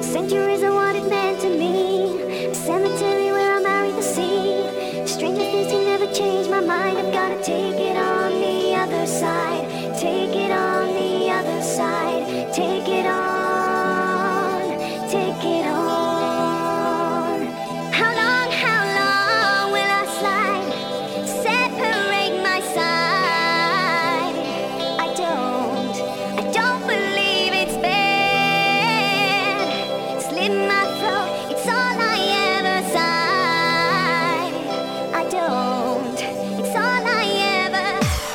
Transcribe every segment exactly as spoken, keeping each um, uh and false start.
Centuries of what it meant to me. A cemetery where I married the sea. Stranger things can never change my mind. I've gotta take it on the other side. Take it on the other side. Take it on. Take it on. How long, how long will I slide? Separate my side. I don't, I don't believe it's bad. Slit my throat, it's all I ever sighed. I don't, it's all I ever.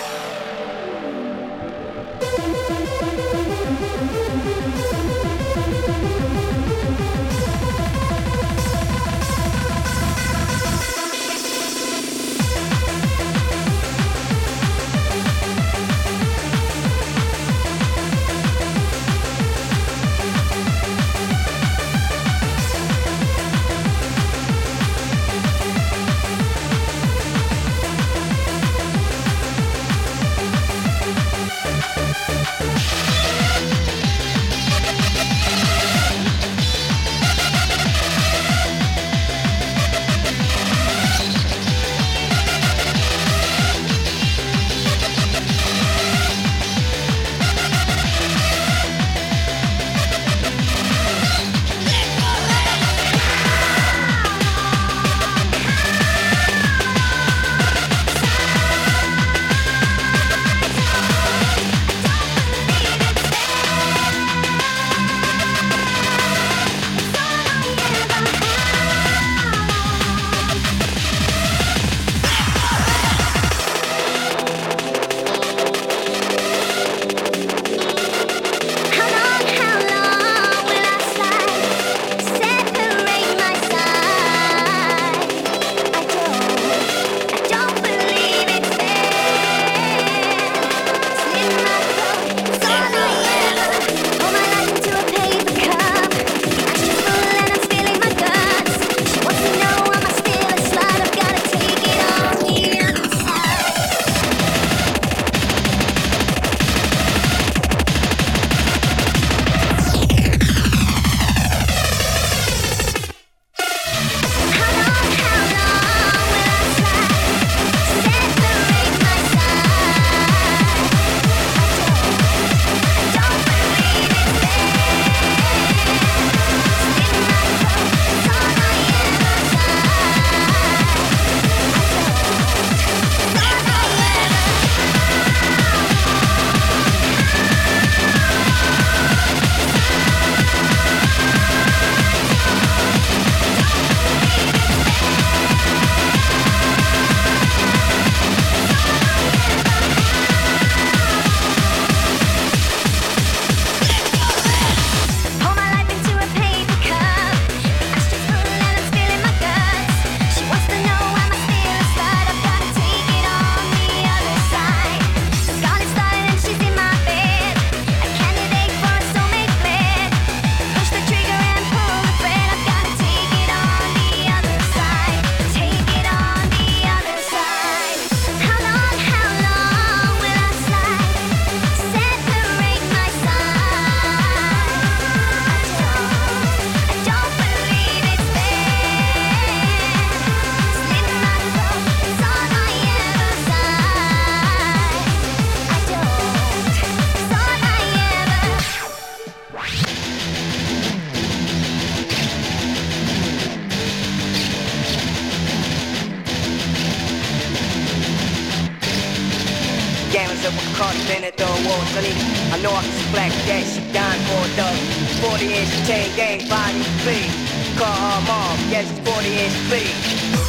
Gallons of Bacardi, Bennett, the walls, I need it. I know I can see black that she dying for a dog. forty inch chain gang, body, please. Call her mom, yes, it's forty inch, please.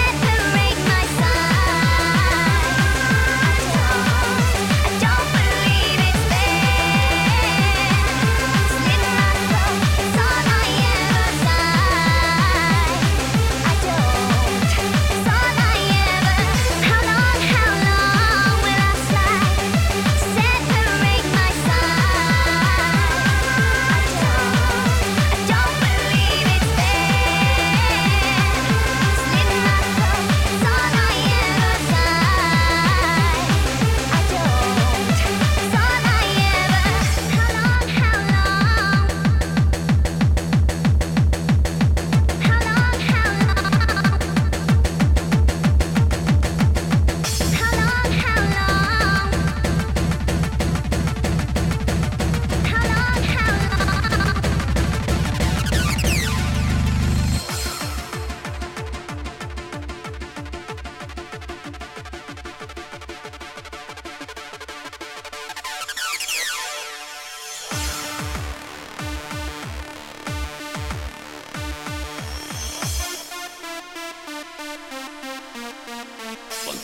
I don't believe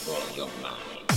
control your mind.